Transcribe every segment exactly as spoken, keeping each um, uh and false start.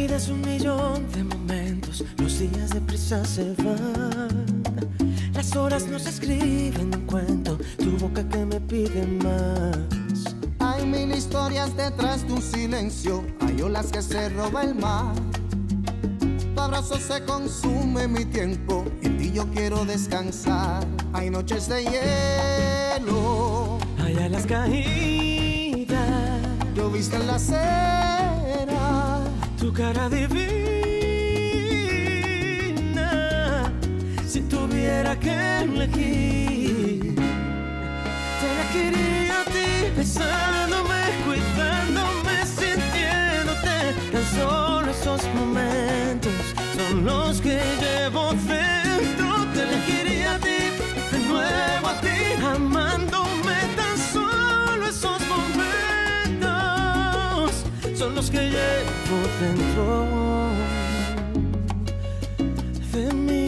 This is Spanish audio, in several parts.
vida es un millón de momentos, los días deprisa se van. Las horas no se escriben un cuento, tu boca que me pide más. Hay mil historias detrás de un silencio, hay olas que se roba el mar. Tu abrazo se consume mi tiempo, en ti yo quiero descansar. Hay noches de hielo, hay alas caídas, lloviste en la acera, tu cara divina. Si tuviera que elegir, te elegiría a ti, besándome, cuidándome, sintiéndote. Tan solo esos momentos son los que llevo dentro. Te elegiría a ti, de nuevo a ti, amándome. Tan solo esos momentos son los que llevo dentro de mí.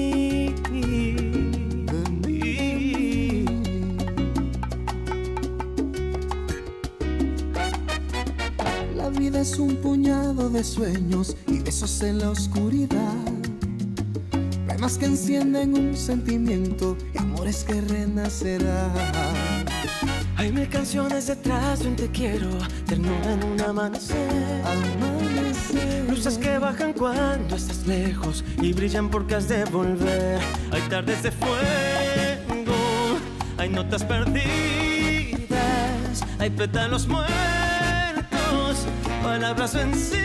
La vida es un puñado de sueños y besos en la oscuridad, penas que encienden un sentimiento y amores que renacerán. Hay mil canciones detrás de un te quiero, ternura en un amanecer. Amanecer. Luces que bajan cuando estás lejos y brillan porque has de volver. Hay tardes de fuego, hay notas perdidas, hay pétalos muertos, palabras vencidas.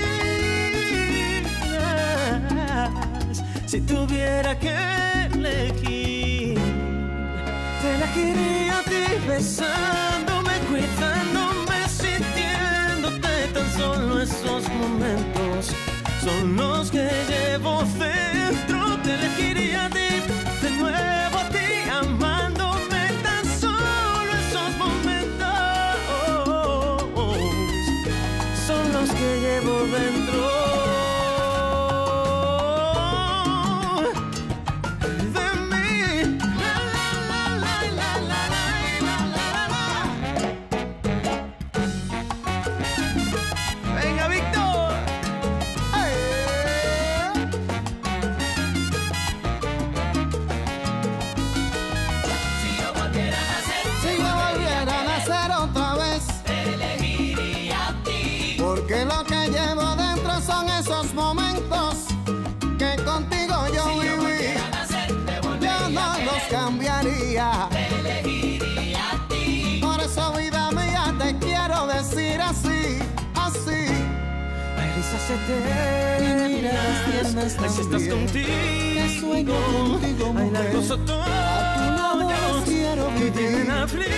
Si tuviera que elegir, te elegiría a ti, besándome, cuidándome, sintiéndote. Tan solo esos momentos son los que llevo dentro. Te elegiría a ti, de nuevo a ti, amándome. Tan solo esos momentos son los que llevo dentro. Porque lo que llevo dentro son esos momentos que contigo yo si viví. Yo nacer, yo no los cambiaría. Te elegiría a ti. Por eso, vida mía, te quiero decir así, así. Hay risas eternas, hay si estás contigo, sueño contigo, hay largos otoños que tienen abrigo.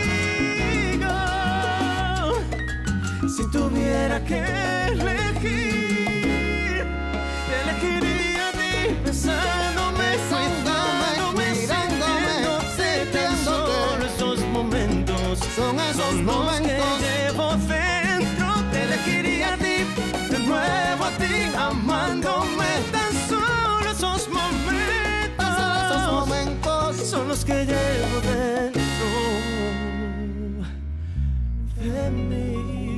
Si tuviera que elegir, te elegiría a ti, besándome, cuidándome, sintiéndote. Tan solo esos momentos son esos son momentos los que llevo dentro. Te elegiría a ti, de nuevo a ti, amándome. Tan solo esos momentos, tan solo esos momentos son los que llevo dentro de mí.